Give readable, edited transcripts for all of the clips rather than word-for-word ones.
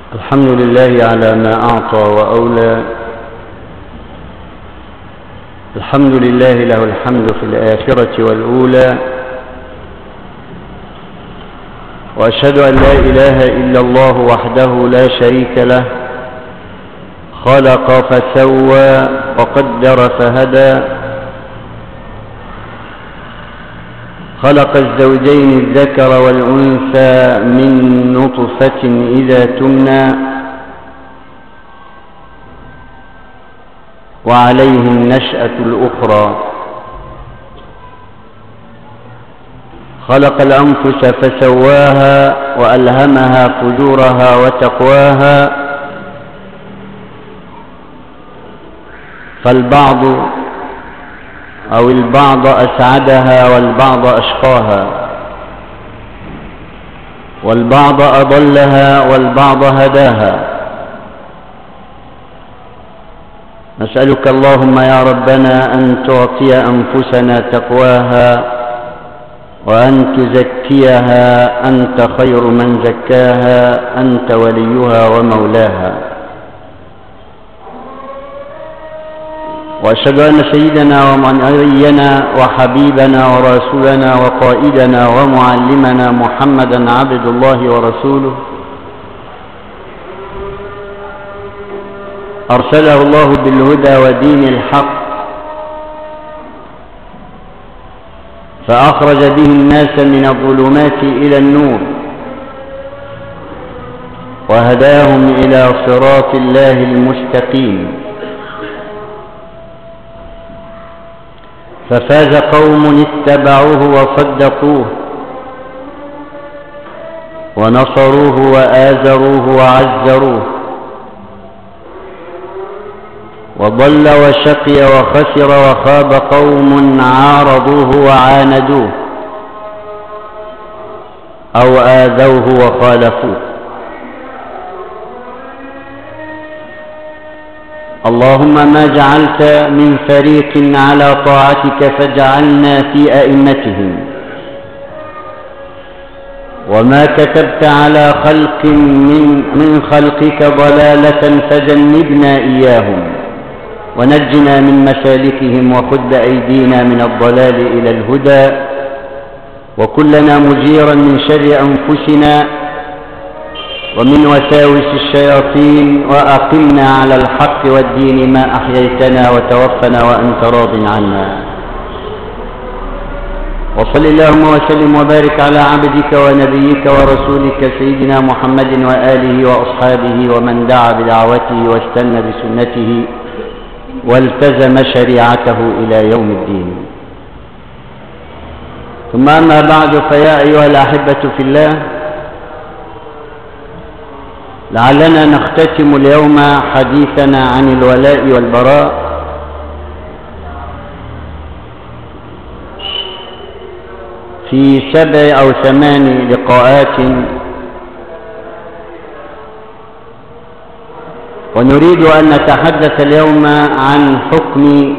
الحمد لله على ما أعطى وأولى. الحمد لله له الحمد في الآخرة والأولى، وأشهد أن لا إله إلا الله وحده لا شريك له، خلق فسوى وقدر فهدى، خلق الزوجين الذكر والأنثى من نطفة إذا تمنى، وعليه النشأة الأخرى، خلق الأنفس فسواها وألهمها فجورها وتقواها، فالبعض أو البعض أسعدها والبعض أشقاها، والبعض أضلها والبعض هداها. نسألك اللهم يا ربنا أن تعطي أنفسنا تقواها، وأن تزكيها أنت خير من زكاها، أنت وليها ومولاها. وأشهد أن سيدنا ونبينا وحبيبنا ورسولنا وقائدنا ومعلمنا محمدا عبد الله ورسوله، أرسله الله بالهدى ودين الحق، فأخرج به الناس من الظلمات إلى النور، وهداهم إلى صراط الله المستقيم. ففاز قوم اتبعوه وصدقوه ونصروه وآزروه وعزروه، وضل وشقي وخسر وخاب قوم عارضوه وعاندوه أو آذوه وخالفوه. اللهم ما جعلت من فريق على طاعتك فاجعلنا في أئمتهم، وما كتبت على خلق من خلقك ضلالة فجنبنا إياهم، ونجنا من مسالكهم، وخذ بأيدينا من الضلال إلى الهدى، وكلنا مجيرا من شر أنفسنا ومن وساوس الشياطين، وأقمنا على الحق والدين ما أحييتنا، وتوفنا وأنت راض عنا. وصل اللهم وسلم وبارك على عبدك ونبيك ورسولك سيدنا محمد وآله وأصحابه ومن دعا بدعوته واستنى بسنته والتزم شريعته إلى يوم الدين. ثم أما بعد، فيا أيها الأحبة في الله، لعلنا نختتم اليوم حديثنا عن الولاء والبراء في 7 أو 8 لقاءات، ونريد أن نتحدث اليوم عن حكم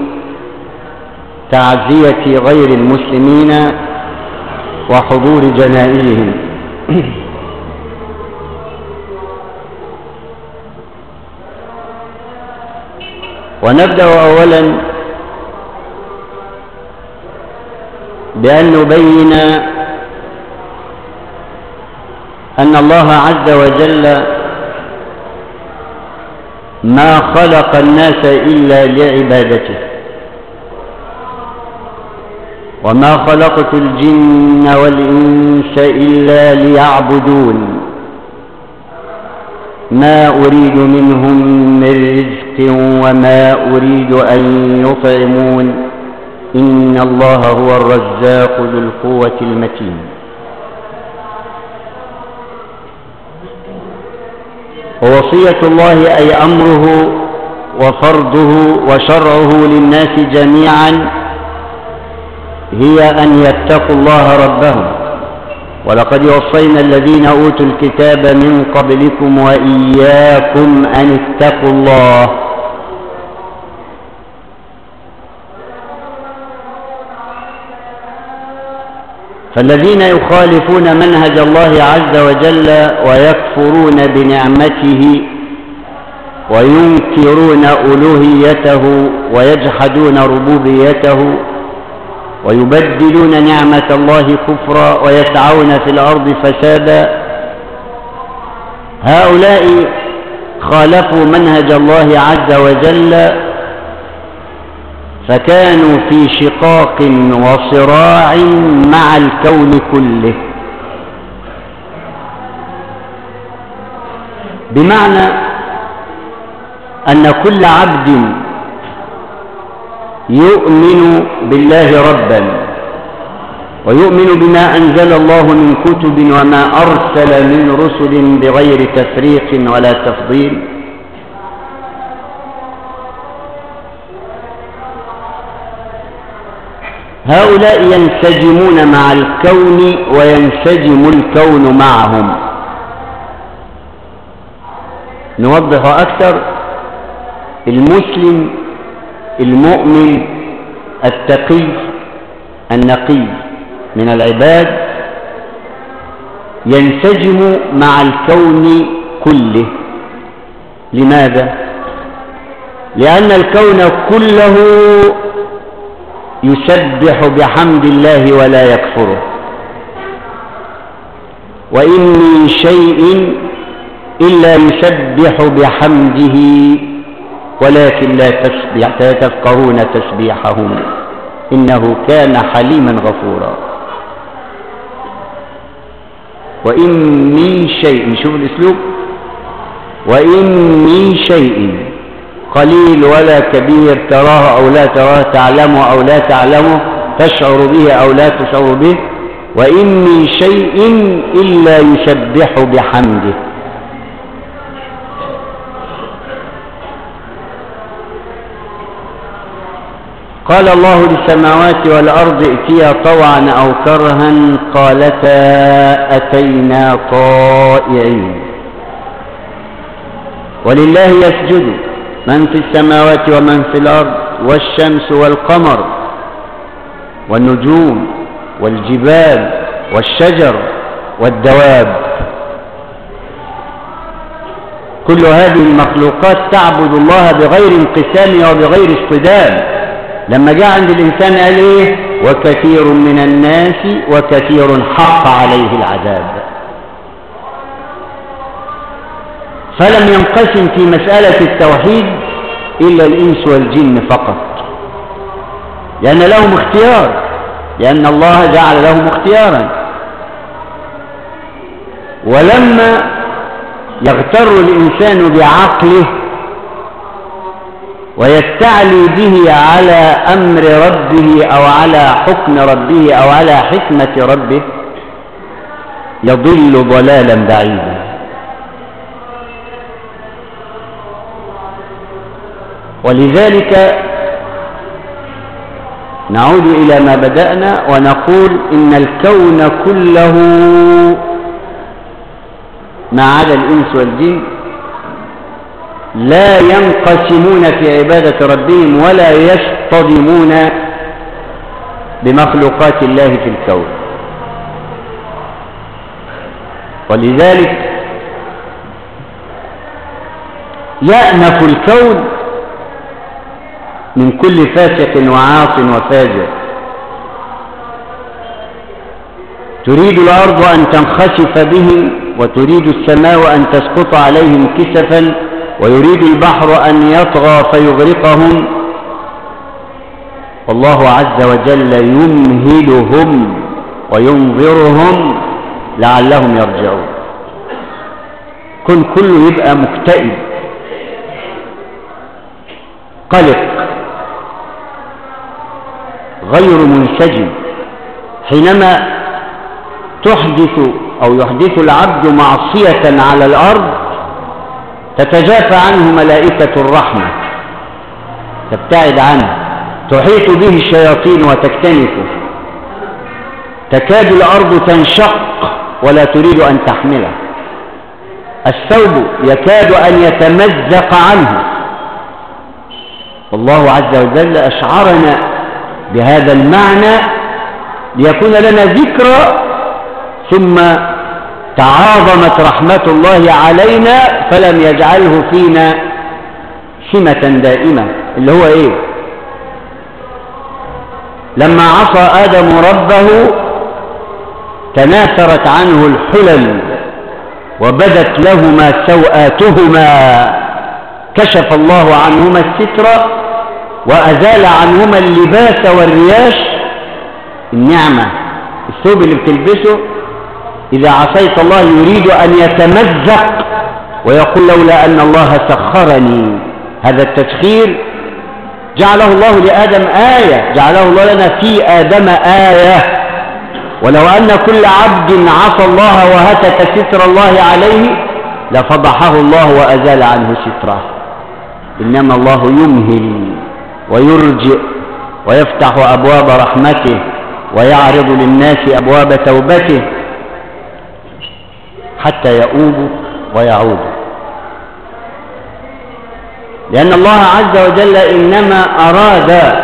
تعزية غير المسلمين وحضور جنائزهم. ونبدأ أولا بأن نبين أن الله عز وجل ما خلق الناس إلا لعبادته، وما خلقت الجن والإنس إلا ليعبدون، ما أريد منهم من رزق وما أريد أن يطعمون، إن الله هو الرزاق ذو القوة المتين. ووصية الله أي أمره وفرضه وشرعه للناس جميعا هي أن يتقوا الله ربهم، ولقد وصينا الذين أوتوا الكتاب من قبلكم وإياكم أن اتقوا الله. فالذين يخالفون منهج الله عز وجل ويكفرون بنعمته وينكرون ألوهيته ويجحدون ربوبيته ويبدلون نعمة الله كفرا ويسعون في الأرض فسادا، هؤلاء خالفوا منهج الله عز وجل، فكانوا في شقاق وصراع مع الكون كله، بمعنى أن كل عبد يؤمن بالله ربا ويؤمن بما أنزل الله من كتب وما أرسل من رسل بغير تفريق ولا تفضيل، هؤلاء ينسجمون مع الكون وينسجم الكون معهم. نوضح أكثر: المسلم المؤمن التقي النقي من العباد ينسجم مع الكون كله. لماذا؟ لأن الكون كله يسبح بحمد الله ولا يكفره، وإن من شيء إلا يسبح بحمده ولكن لا تفقهون تسبيحهم إنه كان حليما غفورا. وإن من شيء، شوف الأسلوب، وإن من شيء قليل ولا كبير تراه أو لا تراه، تعلمه أو لا تعلمه، تشعر به أو لا تشعر به، وإن من شيء إلا يسبح بحمده. قال الله للسماوات والأرض ائتيا طوعا أو كرها قالتا أتينا طائعين. ولله يسجد من في السماوات ومن في الأرض والشمس والقمر والنجوم والجبال والشجر والدواب، كل هذه المخلوقات تعبد الله بغير انقسام وبغير اصطدام. لما جاء عند الإنسان قال إيه؟ وكثير من الناس وكثير حق عليه العذاب. فلم ينقسم في مسألة التوحيد إلا الإنس والجن فقط، لأن لهم اختيار، لأن الله جعل لهم اختيارا. ولما يغتر الإنسان بعقله ويستعلي به على أمر ربه أو على حكم ربه أو على حكمة ربه يضل ضلالا بعيدا. ولذلك نعود إلى ما بدأنا ونقول إن الكون كله ما عدا الإنس والجن لا ينقسمون في عبادة ربهم ولا يصطدمون بمخلوقات الله في الكون. ولذلك يأنف الكون من كل فاسق وعاص وفاجر. تريد الأرض أن تنخسف بهم وتريد السماء أن تسقط عليهم كسفا ويريد البحر أن يطغى فيغرقهم، والله عز وجل يمهلهم وينظرهم لعلهم يرجعون. كله يبقى مكتئب قلق غير منسجم حينما تحدث أو يحدث العبد معصية على الأرض تتجافى عنه ملائكة الرحمة، تبتعد عنه، تحيط به الشياطين وتكتنفه، تكاد الأرض تنشق ولا تريد أن تحمله، الثوب يكاد أن يتمزق عنه. والله عز وجل أشعرنا بهذا المعنى ليكون لنا ذكرى، ثم تعاظمت رحمة الله علينا فلم يجعله فينا سمة دائمة، اللي هو ايه؟ لما عصى آدم ربه تناثرت عنه الحلل وبدت لهما سوآتهما، كشف الله عنهما الستر وأزال عنهما اللباس والرياش. النعمة، الثوب اللي بتلبسه إذا عصيت الله يريد أن يتمزق ويقول لولا أن الله سخرني. هذا التسخير جعله الله لآدم آية، جعله الله لنا في آدم آية. ولو أن كل عبد عصى الله وهتك ستر الله عليه لفضحه الله وأزال عنه ستره. إنما الله يمهل ويرجئ ويفتح أبواب رحمته ويعرض للناس أبواب توبته حتى يؤوبوا ويعودوا، لأن الله عز وجل إنما أراد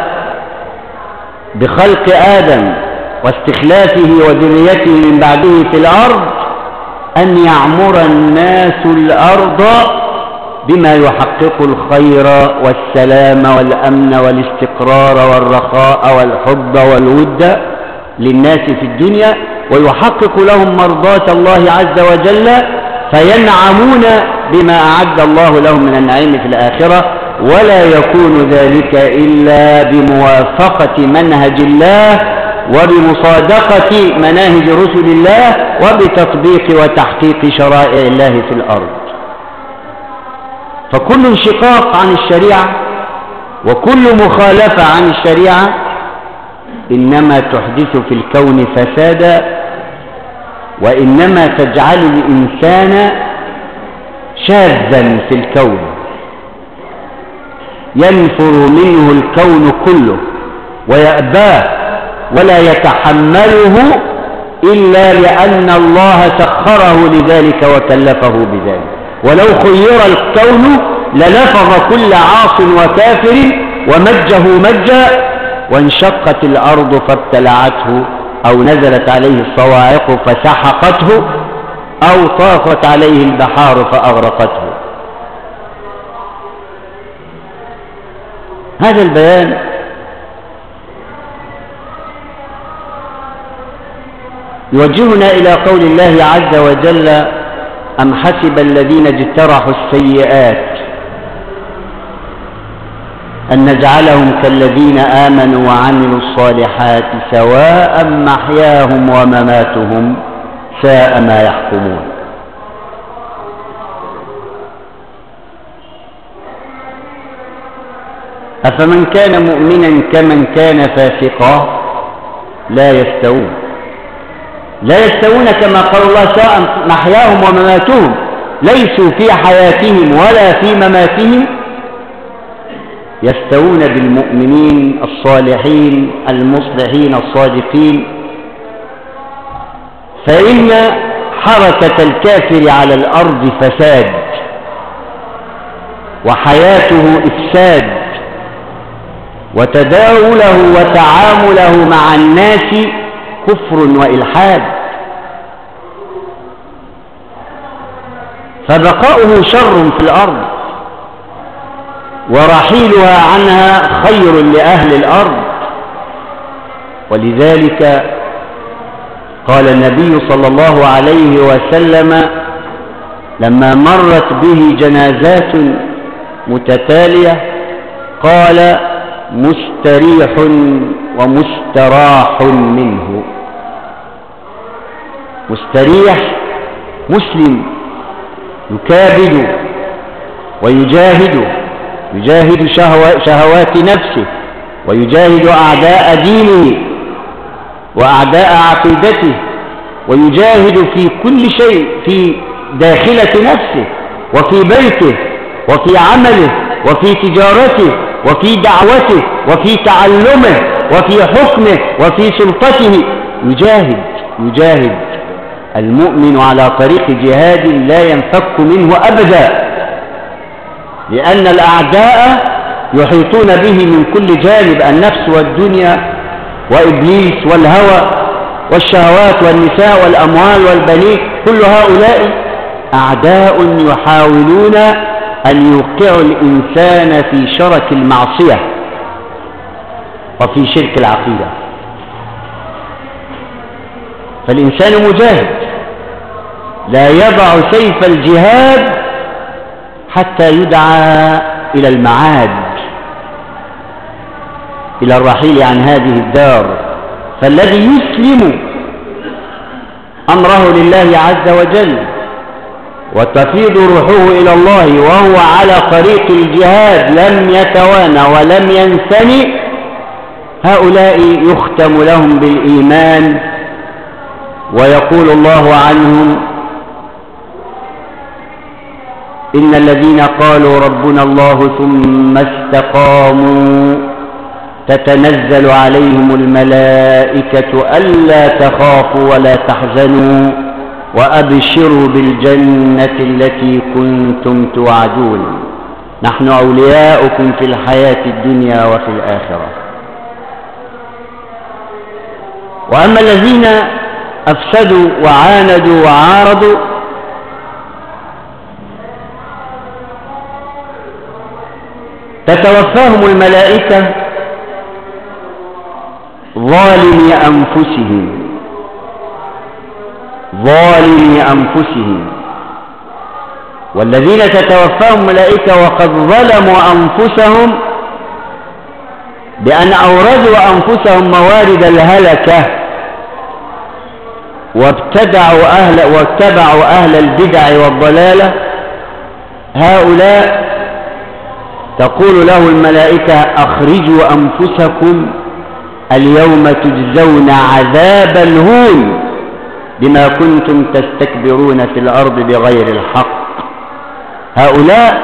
بخلق آدم واستخلافه وذريته من بعده في الأرض أن يعمر الناس الأرض بما يحقق الخير والسلام والأمن والاستقرار والرخاء والحب والود للناس في الدنيا، ويحقق لهم مرضاة الله عز وجل فينعمون بما أعد الله لهم من النعيم في الآخرة. ولا يكون ذلك إلا بموافقة منهج الله وبمصادقة مناهج رسل الله وبتطبيق وتحقيق شرائع الله في الأرض. فكل انشقاق عن الشريعة وكل مخالفة عن الشريعة إنما تحدث في الكون فسادا، وإنما تجعل الإنسان شاذا في الكون ينفر منه الكون كله ويأباه ولا يتحمله إلا لأن الله سخره لذلك وكلفه بذلك. ولو خير الكون للفظ كل عاص وكافر ومجه مجا، وانشقت الأرض فابتلعته، أو نزلت عليه الصواعق فسحقته، أو طافت عليه البحار فأغرقته. هذا البيان يوجهنا إلى قول الله عز وجل: أم حسب الذين اجترحوا السيئات أن نجعلهم كالذين آمنوا وعملوا الصالحات سواء محياهم ومماتهم ساء ما يحكمون. أفمن كان مؤمنا كمن كان فاسقا لا يستوون. لا يستوون كما قال الله: سواء محياهم ومماتهم. ليسوا في حياتهم ولا في مماتهم يستوون بالمؤمنين الصالحين المصلحين الصادقين. فإن حركة الكافر على الأرض فساد وحياته إفساد، وتداوله وتعامله مع الناس كفر وإلحاد، فبقاؤه شر في الأرض ورحيلها عنها خير لأهل الأرض. ولذلك قال النبي صلى الله عليه وسلم لما مرت به جنازات متتالية قال: مستريح ومستراح منه. مستريح مسلم يكابد ويجاهد شهوات نفسه، ويجاهد أعداء دينه وأعداء عقيدته، ويجاهد في كل شيء في داخلة نفسه وفي بيته وفي عمله وفي تجارته وفي دعوته وفي تعلمه وفي حكمه وفي سلطته. يجاهد. المؤمن على طريق جهاد لا ينفك منه أبدا، لأن الأعداء يحيطون به من كل جانب، النفس والدنيا وإبليس والهوى والشهوات والنساء والأموال والبنين، كل هؤلاء أعداء يحاولون أن يوقعوا الإنسان في شرك المعصية وفي شرك العقيدة. فالإنسان مجاهد لا يضع سيف الجهاد حتى يدعى إلى المعاد، إلى الرحيل عن هذه الدار. فالذي يسلم أمره لله عز وجل وتفيض روحه إلى الله وهو على طريق الجهاد لم يتوانى ولم ينثني، هؤلاء يختم لهم بالإيمان، ويقول الله عنهم: إن الذين قالوا ربنا الله ثم استقاموا تتنزل عليهم الملائكة ألا تخافوا ولا تحزنوا وأبشروا بالجنة التي كنتم توعدون نحن أولياؤكم في الحياة الدنيا وفي الآخرة. وأما الذين أفسدوا وعاندوا وعارضوا تتوفاهم الملائكة ظالمي أنفسهم. والذين تتوفاهم الملائكة وقد ظلموا أنفسهم بأن أوردوا أنفسهم موارد الهلكة واتبعوا أهل البدع والضلالة، هؤلاء تقول له الملائكة: أخرجوا أنفسكم اليوم تجزون عذاب الهون بما كنتم تستكبرون في الأرض بغير الحق. هؤلاء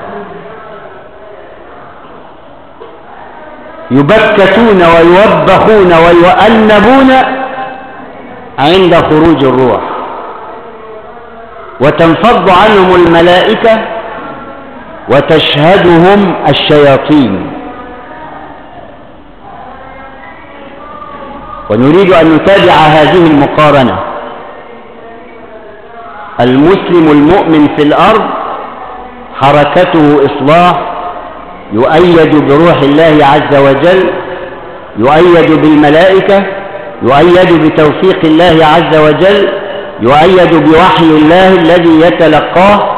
يبكتون ويوبخون ويؤنبون عند خروج الروح، وتنفض عنهم الملائكة وتشهدهم الشياطين. ونريد أن نتابع هذه المقارنة. المسلم المؤمن في الأرض حركته إصلاح، يؤيد بروح الله عز وجل، يؤيد بالملائكة، يؤيد بتوفيق الله عز وجل، يؤيد بوحي الله الذي يتلقاه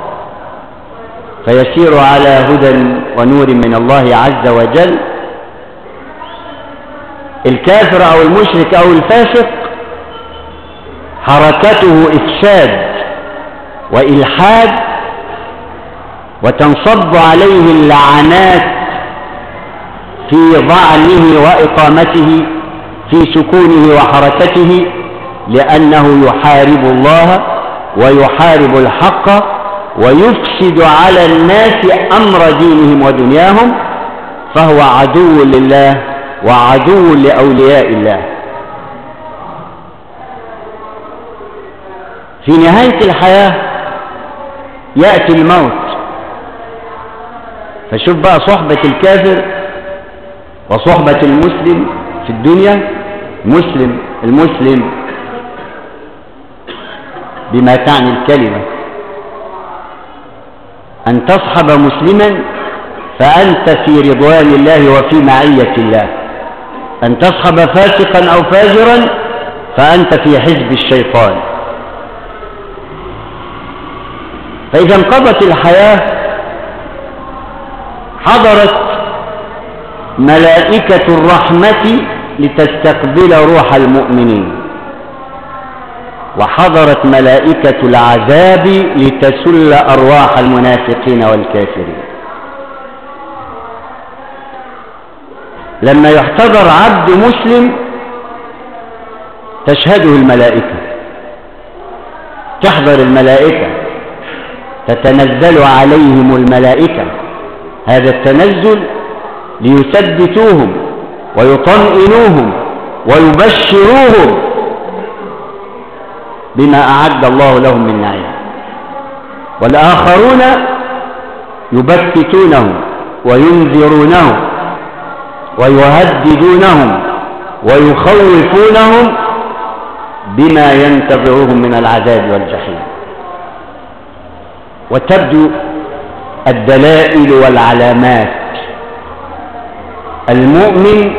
فيسير على هدى ونور من الله عز وجل. الكافر أو المشرك أو الفاسق حركته إفساد وإلحاد، وتنصب عليه اللعنات في ضعنه وإقامته في سكونه وحركته، لأنه يحارب الله ويحارب الحق ويفسد على الناس أمر دينهم ودنياهم، فهو عدو لله وعدو لأولياء الله. في نهاية الحياة يأتي الموت. فشوف بقى صحبة الكافر وصحبة المسلم في الدنيا. المسلم بما تعني الكلمة، أن تصحب مسلما فأنت في رضوان الله وفي معية الله، أن تصحب فاسقا أو فاجرا فأنت في حزب الشيطان. فإذا انقضت الحياة حضرت ملائكة الرحمة لتستقبل روح المؤمنين، وحضرت ملائكة العذاب لتسل أرواح المنافقين والكافرين. لما يحتضر عبد مسلم تشهده الملائكة، تحضر الملائكة، تتنزل عليهم الملائكة. هذا التنزل ليثبتوهم ويطمئنوهم ويبشروهم بما أعد الله لهم من نعيم. والآخرون يبكتونهم وينذرونهم ويهددونهم ويخوفونهم بما ينتظرهم من العذاب والجحيم. وتبدو الدلائل والعلامات. المؤمن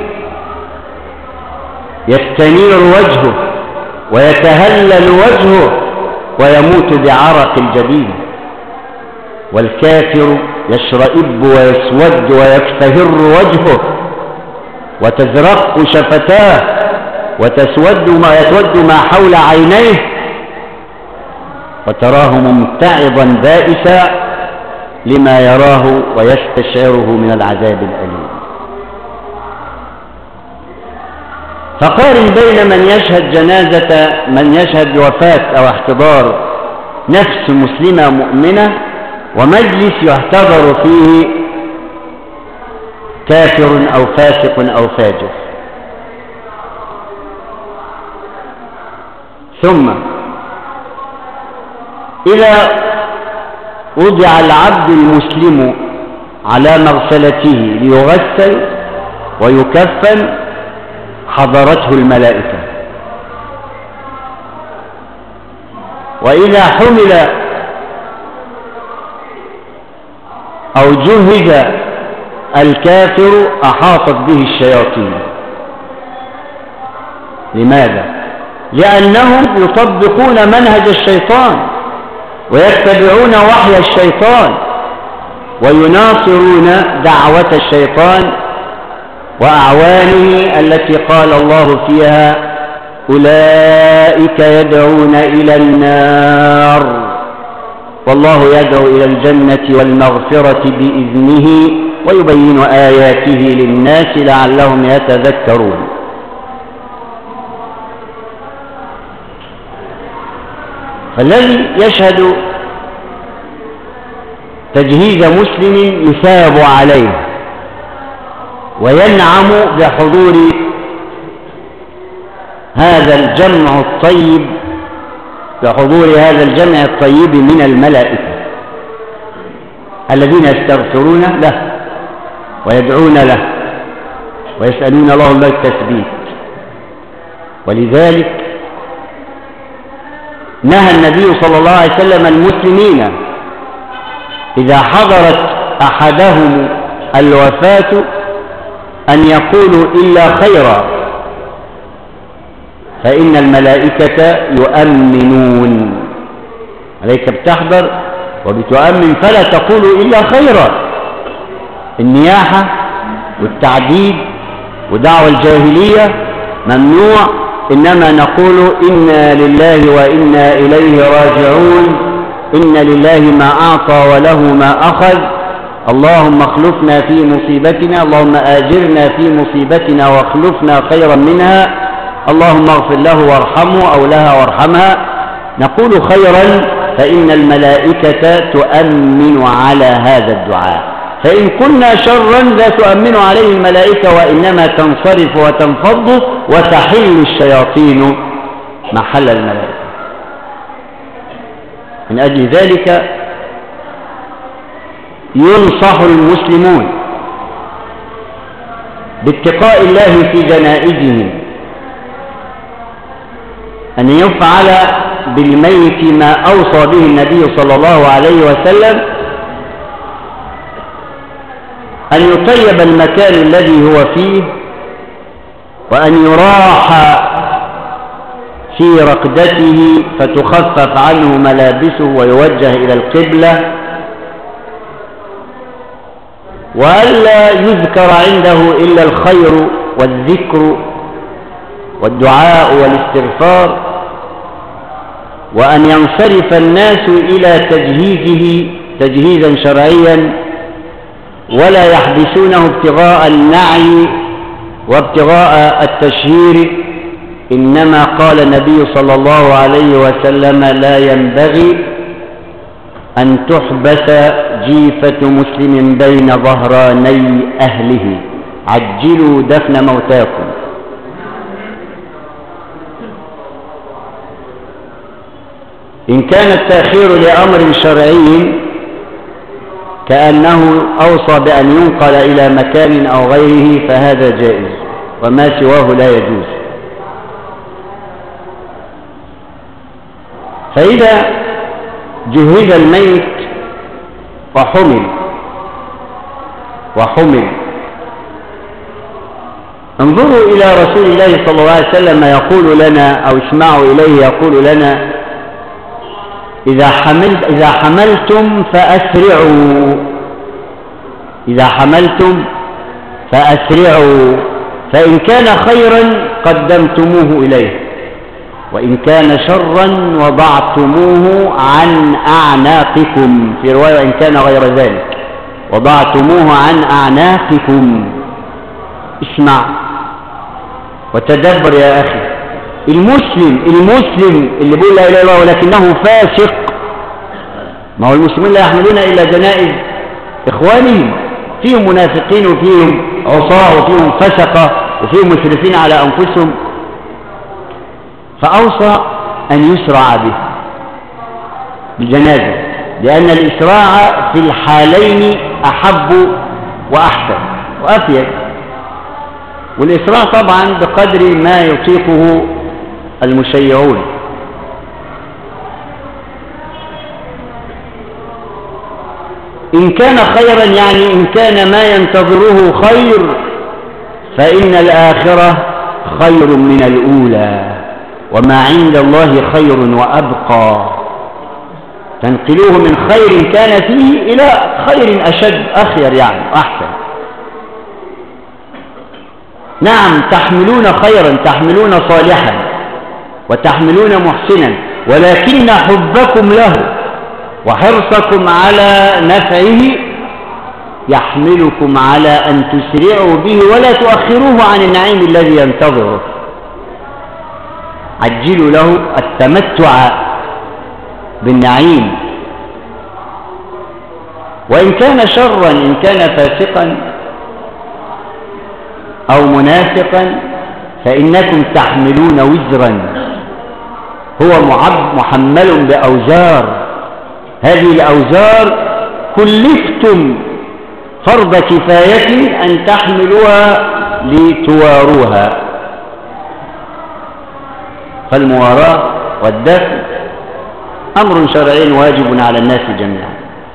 يستنير وجهه ويتهلل وجهه ويموت بعرق الجبين، والكافر يشرئب ويسود ويكتهر وجهه وتزرق شفتاه وتسود ما حول عينيه، وتراه ممتعضا بائسا لما يراه ويستشعره من العذاب الأليم. فقارن بين من يشهد جنازة، من يشهد وفاة أو احتضار نفس مسلمة مؤمنة، ومجلس يحتضر فيه كافر أو فاسق أو فاجر. ثم إذا وضع العبد المسلم على مغسلته ليغسل ويكفن حضرته الملائكة، وإذا حمل أو جهز الكافر أحاطت به الشياطين. لماذا؟ لأنهم يطبقون منهج الشيطان ويتبعون وحي الشيطان ويناصرون دعوة الشيطان وأعوانه التي قال الله فيها أولئك يدعون إلى النار والله يدعو إلى الجنة والمغفرة بإذنه ويبين آياته للناس لعلهم يتذكرون. فالذي يشهد تجهيز مسلم يثاب عليه وينعم بحضور هذا الجمع الطيب، بحضور هذا الجمع الطيب من الملائكة الذين يستغفرون له ويدعون له ويسألون الله التثبيت. ولذلك نهى النبي صلى الله عليه وسلم المسلمين إذا حضرت أحدهم الوفاة أن يقولوا إلا خيرا، فإن الملائكة يؤمنون عليك، بتحضر وبتؤمن فلا تقولوا إلا خيرا. النياحة والتعديد ودعوة الجاهلية ممنوع، إنما نقول إنا لله وإنا إليه راجعون، إن لله ما أعطى وله ما أخذ، اللهم اخلفنا في مصيبتنا، اللهم آجرنا في مصيبتنا واخلفنا خيرا منها، اللهم اغفر له وارحمه أو لها وارحمها. نقول خيرا فإن الملائكة تؤمن على هذا الدعاء، فإن كنا شرا لا تؤمن عليه الملائكة وإنما تنصرف وتنفض وتحل الشياطين محل الملائكة. من أجل ذلك ينصح المسلمون باتقاء الله في جنائزهم أن يفعل بالميت ما أوصى به النبي صلى الله عليه وسلم، أن يطيب المكان الذي هو فيه، وأن يراح في رقدته فتخفف عنه ملابسه ويوجه إلى القبلة، وألا يذكر عنده إلا الخير والذكر والدعاء والاستغفار، وأن ينصرف الناس إلى تجهيزه تجهيزا شرعيا ولا يحبسونه ابتغاء النعي وابتغاء التشهير. إنما قال النبي صلى الله عليه وسلم لا ينبغي أن تحبس جيفة مسلم بين ظهراني أهله، عجلوا دفن موتاكم. إن كان التأخير لأمر شرعي كأنه أوصى بأن ينقل إلى مكان أو غيره فهذا جائز، وما سواه لا يجوز. فإذا جهز الميت وحمل انظروا إلى رسول الله صلى الله عليه وسلم يقول لنا، أو اسمعوا إليه يقول لنا: إذا حملتم فأسرعوا، إذا حملتم فأسرعوا، فإن كان خيرا قدمتموه إليه، وإن كان شرا وضعتموه عن أعناقكم، في رواية إن كان غير ذلك وضعتموه عن أعناقكم. اسمع وتدبر يا أخي. المسلم اللي بيقول لا إله إلا الله ولكنه فاسق، ما هو المسلمين لا يحملون إلا جنائز إخوانهم، فيهم منافقين وفيهم عصاة وفيهم فسقة وفيهم مسرفين على أنفسهم، فأوصى أن يسرع به بالجنازة، لأن الإسراع في الحالين أحب وأحسن وأفيد، والإسراع طبعا بقدر ما يطيقه المشيعون. إن كان خيرا يعني إن كان ما ينتظره خير فإن الآخرة خير من الأولى، وما عند الله خير وأبقى، تنقلوه من خير كان فيه إلى خير أشد أخير يعني أحسن. نعم تحملون خيرا، تحملون صالحا وتحملون محسنا، ولكن حبكم له وحرصكم على نفعه يحملكم على أن تسرعوا به ولا تؤخروه عن النعيم الذي ينتظره. عجلوا له التمتع بالنعيم. وإن كان شرا، إن كان فاسقا أو منافقا، فإنكم تحملون وزرا، هو محمل بأوزار، هذه الأوزار كلفتم فرض كفاية أن تحملوها لتواروها. فالمواراة والدفن أمر شرعي واجب على الناس جميعا.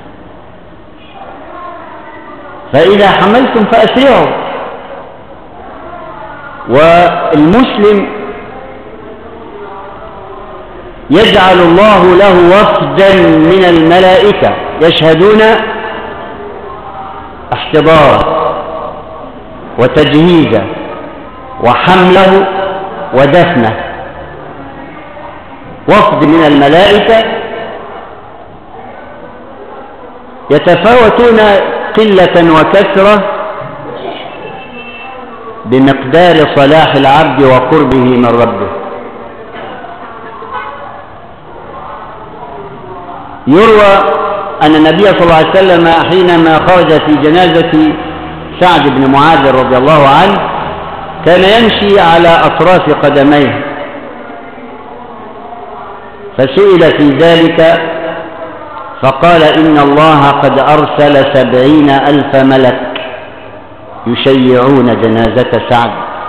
فإذا حملتم فأسرعوا. والمسلم يجعل الله له وفدا من الملائكة يشهدون احتضاره وتجهيزه وحمله ودفنه. وفد من الملائكة يتفاوتون قلة وكثرة بمقدار صلاح العبد وقربه من ربه. يروى أن النبي صلى الله عليه وسلم حينما خرج في جنازة سعد بن معاذ رضي الله عنه كان يمشي على أطراف قدميه، فسئل في ذلك فقال: إن الله قد أرسل 70,000 ملك يشيعون جنازة سعد،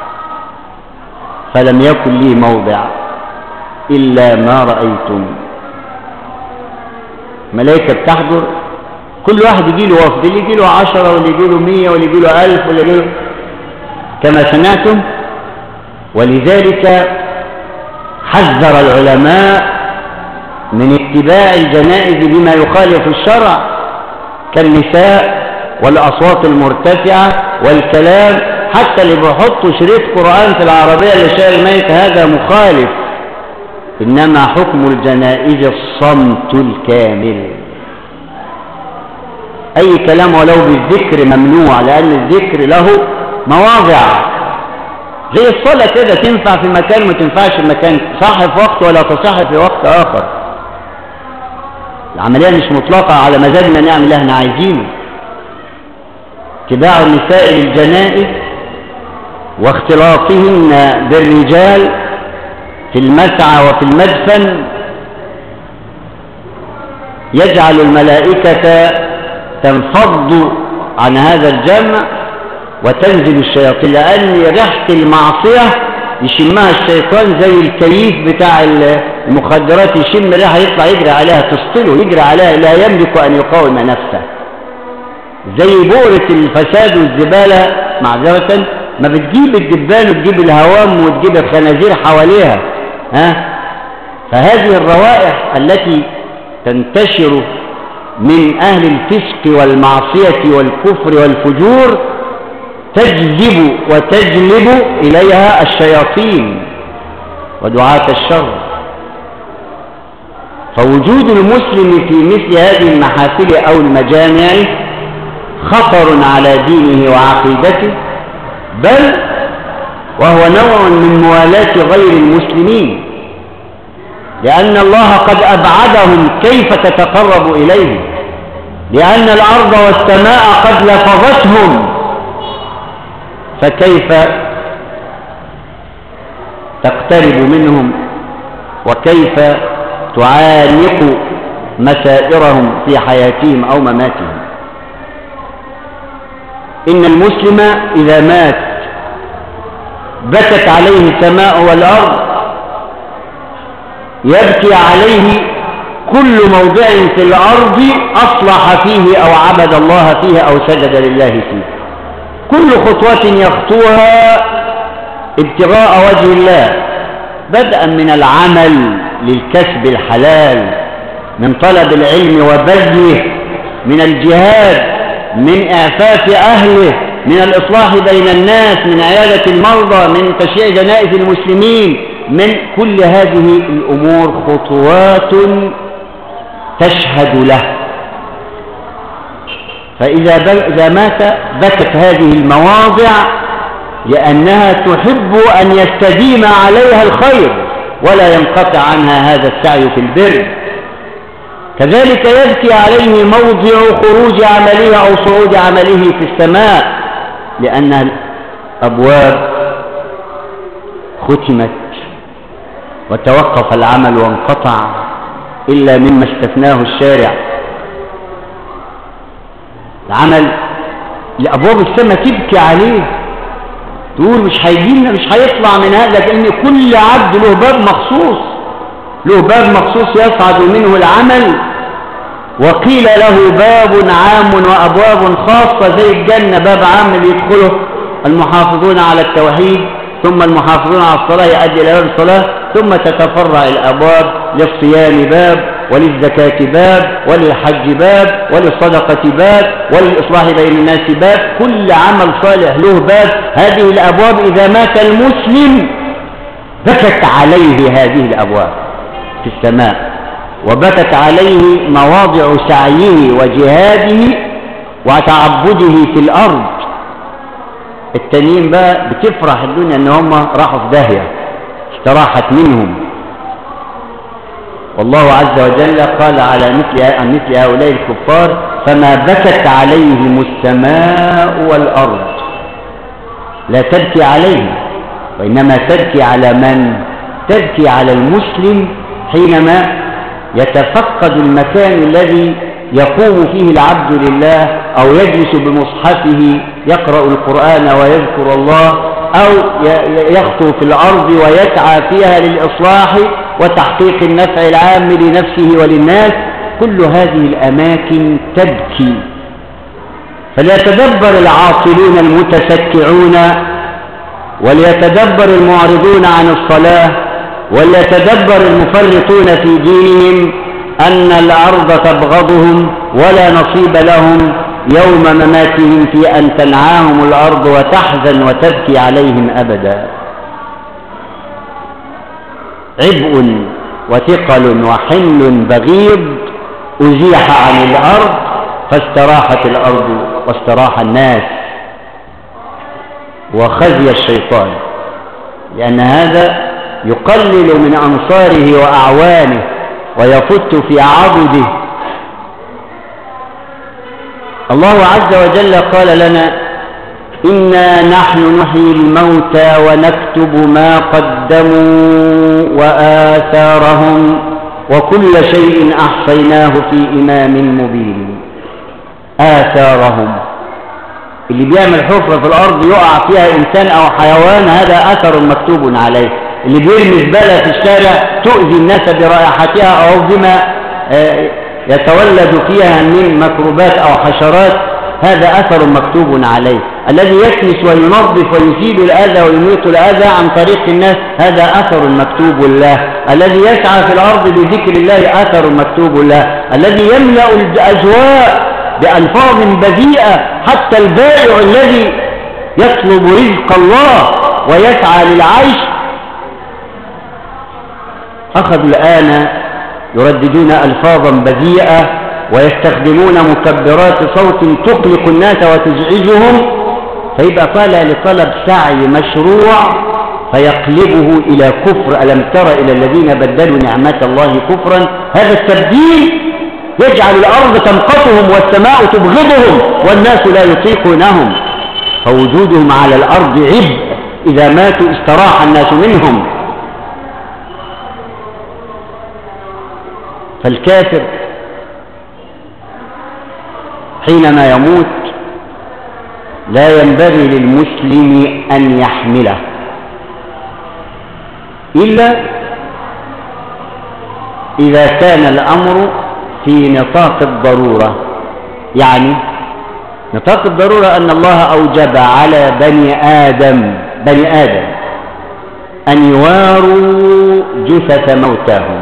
فلم يكن لي موضع إلا ما رأيتم. ملائكة بتحضر، كل واحد يجي له وفد، اللي يجي له 10 واللي يجي له 100 واللي يجي له 1000 واللي يجي له كما سمعتم. ولذلك حذر العلماء من اتباع الجنائز بما يخالف الشرع كالنساء والأصوات المرتفعة والكلام، حتى اللي بيحطوا شريط قرآن في العربية اللي شايل الميت هذا مخالف. إنما حكم الجنائز الصمت الكامل، أي كلام ولو بالذكر ممنوع، لأن الذكر له مواضع، زي الصلاة كده تنفع في مكان وما تنفعش في مكان، تصح في وقت ولا تصح في وقت آخر. العملية مش مطلقة على مزاجنا نعمل اللي احنا عايزينه. اتباع النساء للجنائز واختلاطهن بالرجال في المسعى وفي المدفن يجعل الملائكة تنفض عن هذا الجمع وتنزل الشياطين، لأن ريحة المعصية يشمها الشيطان زي الكيف بتاع المخدرات، يشم ريحة يطلع يجري عليها، تسطله يجري عليها، لا يملك أن يقاوم نفسه. زي بؤرة الفساد والزبالة معذرة ما بتجيب الدبان وتجيب الهوام وتجيب الخنازير حواليها، فهذه الروائح التي تنتشر من أهل الفسق والمعصية والكفر والفجور تجذب وتجلب إليها الشياطين ودعاة الشر. فوجود المسلم في مثل هذه المحافل أو المجامع خطر على دينه وعقيدته، بل وهو نوع من موالاة غير المسلمين، لأن الله قد أبعدهم كيف تتقرب إليه، لأن الأرض والسماء قد لفظتهم، فكيف تقترب منهم وكيف تعانق مسائرهم في حياتهم أو مماتهم. إن المسلم إذا مات بكت عليه السماء والأرض، يبكي عليه كل موضع في الأرض أصلح فيه أو عبد الله فيه أو سجد لله فيه. كل خطوة يخطوها ابتغاء وجه الله، بدءا من العمل للكسب الحلال، من طلب العلم وبذله، من الجهاد، من إعفاف أهله، من الإصلاح بين الناس، من عيادة المرضى، من تشييع جنائز المسلمين، من كل هذه الأمور خطوات تشهد له. فإذا مات بكت هذه المواضع لأنها تحب أن يستديم عليها الخير ولا ينقطع عنها هذا السعي في البر. كذلك يبكي عليه موضع خروج عمله أو صعود عمله في السماء، لأن الأبواب ختمت وتوقف العمل وانقطع إلا مما استثناه الشارع. العمل لأبواب السماء تبكي عليه، تقول مش هيجينا، مش هيطلع من هذا، لأن كل عبد له باب مخصوص، له باب مخصوص يصعد منه العمل. وقيل له باب عام وأبواب خاصة، زي الجنة باب عام اللي يدخله المحافظون على التوحيد، ثم المحافظون على الصلاة يؤدي إلى باب الصلاة، ثم تتفرع الأبواب، للصيام باب، وللزكاة باب، وللحج باب، وللصدقة باب، وللإصلاح بين الناس باب. كل عمل صالح له باب. هذه الأبواب إذا مات المسلم بكت عليه هذه الأبواب في السماء، وبكت عليه مواضع سعيه وجهاده وتعبده في الأرض. التانيين بقى بتفرح الدنيا ان هم راحوا في داهية، استراحت منهم. والله عز وجل قال عن مثل هؤلاء الكفار: فما بكت عليهم السماء والأرض. لا تبكي عليهم، وإنما تبكي على من؟ تبكي على المسلم حينما يتفقد المكان الذي يقوم فيه العبد لله، أو يجلس بمصحفه يقرأ القرآن ويذكر الله، أو يخطو في الأرض ويسعى فيها للإصلاح وتحقيق النفع العام لنفسه وللناس. كل هذه الأماكن تبكي. فليتدبر العاطلون المتسكعون، وليتدبر المعرضون عن الصلاة، وليتدبر المفرطون في دينهم أن الأرض تبغضهم ولا نصيب لهم يوم مماتهم في أن تنعاهم الأرض وتحزن وتبكي عليهم أبدا. عبء وثقل وحمل بغيض أزيح عن الأرض، فاستراحت الأرض واستراح الناس وخزي الشيطان، لأن هذا يقلل من أنصاره وأعوانه ويفت في عبده. الله عز وجل قال لنا: إنا نحن نحيي الموتى ونكتب ما قدموا وآثارهم وكل شيء أحصيناه في إمام مبين. آثارهم اللي بيعمل حفرة في الأرض يقع فيها إنسان أو حيوان هذا أثر مكتوب عليه. اللي بيرمي زبالة في الشارع تؤذي الناس برائحتها أو بما يتولد فيها من ميكروبات أو حشرات هذا أثر مكتوب عليه. الذي يكنس وينظف ويزيل الأذى ويميت الأذى عن طريق الناس هذا أثر مكتوب له. الذي يسعى في الأرض بذكر الله أثر مكتوب له. الذي يملأ الأجواء بألفاظ بذيئة حتى البائع الذي يطلب رزق الله ويسعى للعيش أخذوا الآن يرددون ألفاظا بذيئة ويستخدمون مكبرات صوت تقلق الناس وتزعجهم، فيبقى طالع لطلب سعي مشروع فيقلبه إلى كفر. ألم تر إلى الذين بدلوا نعمة الله كفرا. هذا التبديل يجعل الأرض تمقتهم والسماء تبغضهم والناس لا يطيقونهم، فوجودهم على الأرض عبء، إذا ماتوا استراح الناس منهم. فالكافر حينما يموت لا ينبغي للمسلم أن يحمله إلا إذا كان الأمر في نطاق الضرورة. يعني نطاق الضرورة أن الله أوجب على بني آدم أن يواروا جثث موتاهم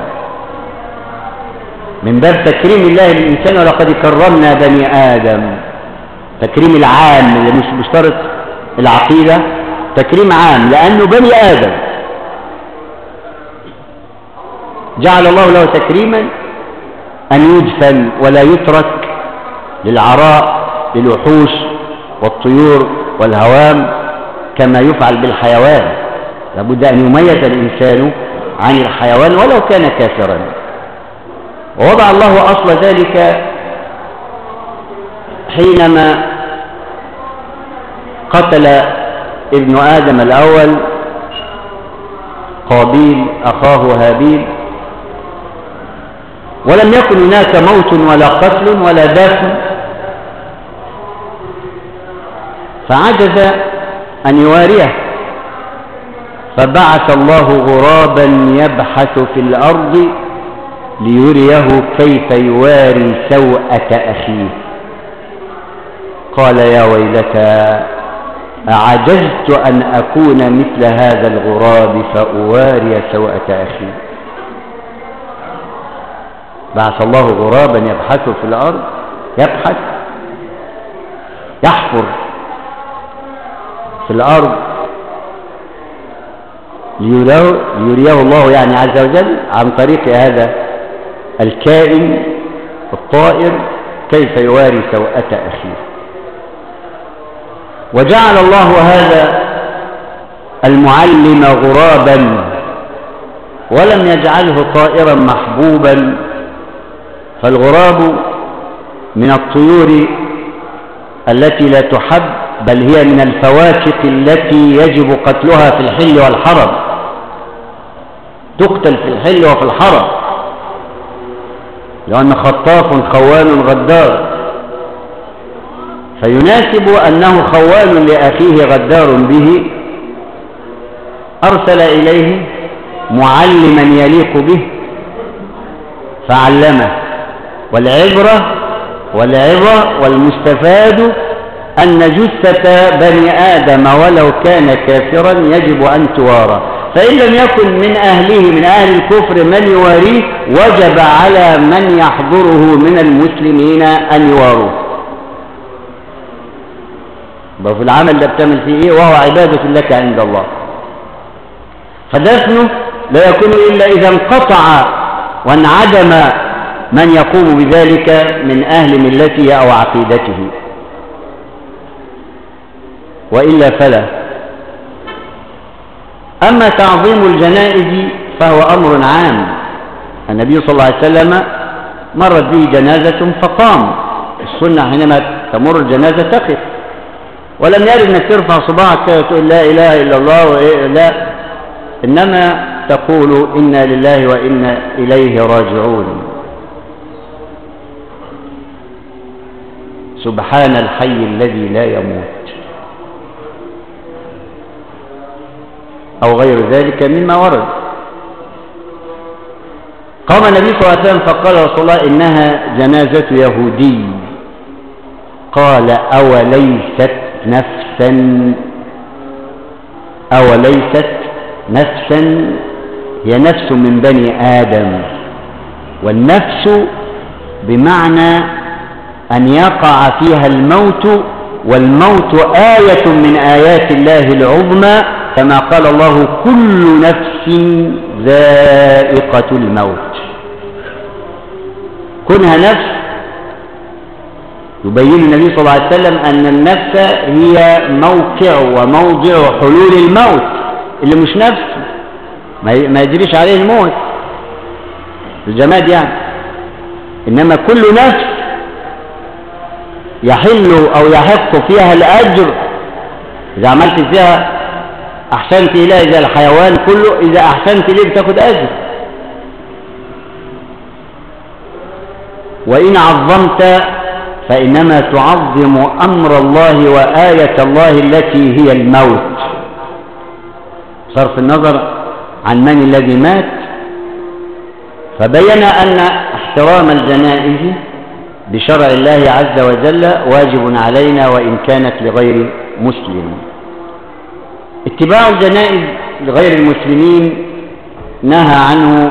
من باب تكريم الله للإنسان. ولقد كرمنا بني آدم، تكريم العام اللي مش مشترط العقيدة، تكريم عام لأنه بني آدم. جعل الله له تكريما أن يدفن ولا يترك للعراء للوحوش والطيور والهوام كما يفعل بالحيوان. لابد أن يميز الإنسان عن الحيوان ولو كان كافرا. ووضع الله أصل ذلك حينما قتل ابن آدم الأول قابيل أخاه هابيل، ولم يكن هناك موت ولا قتل ولا دفن، فعجز أن يواريه، فبعث الله غرابا يبحث في الأرض ليريه كيف يواري سوءة أخيه. قال يا ويلتى أعجزت أن أكون مثل هذا الغراب فأواري سوءة أخي. بعث الله غرابا يبحث في الأرض، يبحث يحفر في الأرض ليريه الله يعني عز وجل عن طريق هذا الكائن الطائر كيف يواري سوءة أخيه. وجعل الله هذا المعلم غرابا ولم يجعله طائرا محبوبا، فالغراب من الطيور التي لا تحب، بل هي من الفواكه التي يجب قتلها في الحل والحرم، تقتل في الحل وفي الحرم، لأن خطاف خوان غدار، فيناسب أنه خوان لأخيه غدار به، أرسل إليه معلما يليق به فعلمه. والعبرة والمستفاد أن جثة بني آدم ولو كان كافرا يجب أن توارى، فإن لم يكن من أهله من أهل الكفر من يواريه وجب على من يحضره من المسلمين أن يواروه. في العمل ده بتعمل فيه إيه؟ وهو عبادة لك عند الله. فدفنه لا يكون إلا إذا انقطع وانعدم من يقوم بذلك من أهل ملته أو عقيدته، وإلا فلا. أما تعظيم الجنائز فهو أمر عام. النبي صلى الله عليه وسلم مرت به جنازة فقام. السنة حينما تمر الجنازة تقف، ولم يرد أنك ترفع صباعك وتقول لا إله إلا الله وإيه، لا، إنما تقول إنا لله وإنا إليه راجعون. سبحان الحي الذي لا يموت، أو غير ذلك مما ورد. قام النبي صلى الله عليه وسلم فقال رسول الله إنها جنازة يهودي. قال أوليست نفسا هي نفس من بني آدم، والنفس بمعنى أن يقع فيها الموت، والموت آية من آيات الله العظمى، كما قال الله كل نفس ذائقة الموت. كونها نفس يبين النبي صلى الله عليه وسلم أن النفس هي موقع وموضع حلول الموت، اللي مش نفس ما يجريش عليه الموت الجماد يعني، إنما كل نفس يحل أو يحق فيها الأجر إذا عملت فيها أحسنت إليه، زي الحيوان كله إذا أحسنت إليه بتاخد أجر. وإن عظمت فإنما تعظم أمر الله وآية الله التي هي الموت، صرف النظر عن من الذي مات. فبين أن احترام الجنائز بشرع الله عز وجل واجب علينا وإن كانت لغير مسلم. اتباع الجنائز لغير المسلمين نهى عنه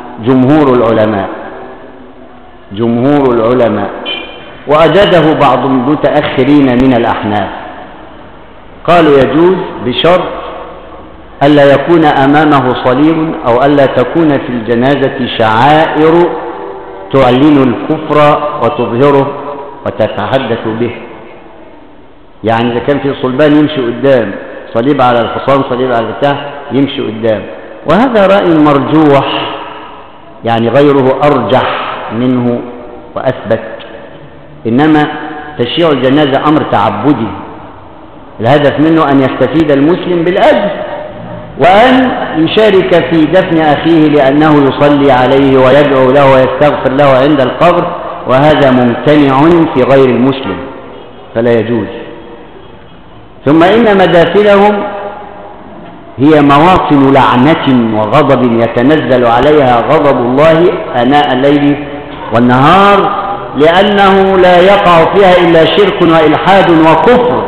جمهور العلماء وأجازه بعض المتأخرين من الأحناف، قالوا يجوز بشرط ألا يكون أمامه صليب، أو ألا تكون في الجنازة شعائر تعلن الكفر وتظهره وتتحدث به. يعني إذا كان في صلبان يمشي قدام، صليب على الحصان، صليب على البتاع، يمشي قدام. وهذا رأي مرجوح، يعني غيره أرجح منه وأثبت. إنما تشييع الجنازة أمر تعبدي، الهدف منه أن يستفيد المسلم بالأجر، وأن يشارك في دفن أخيه لأنه يصلي عليه ويدعو له ويستغفر له عند القبر، وهذا ممتنع في غير المسلم فلا يجوز. ثم إن مدافنهم هي مواطن لعنة وغضب يتنزل عليها غضب الله آناء الليل والنهار، لأنه لا يقع فيها إلا شرك وإلحاد وكفر،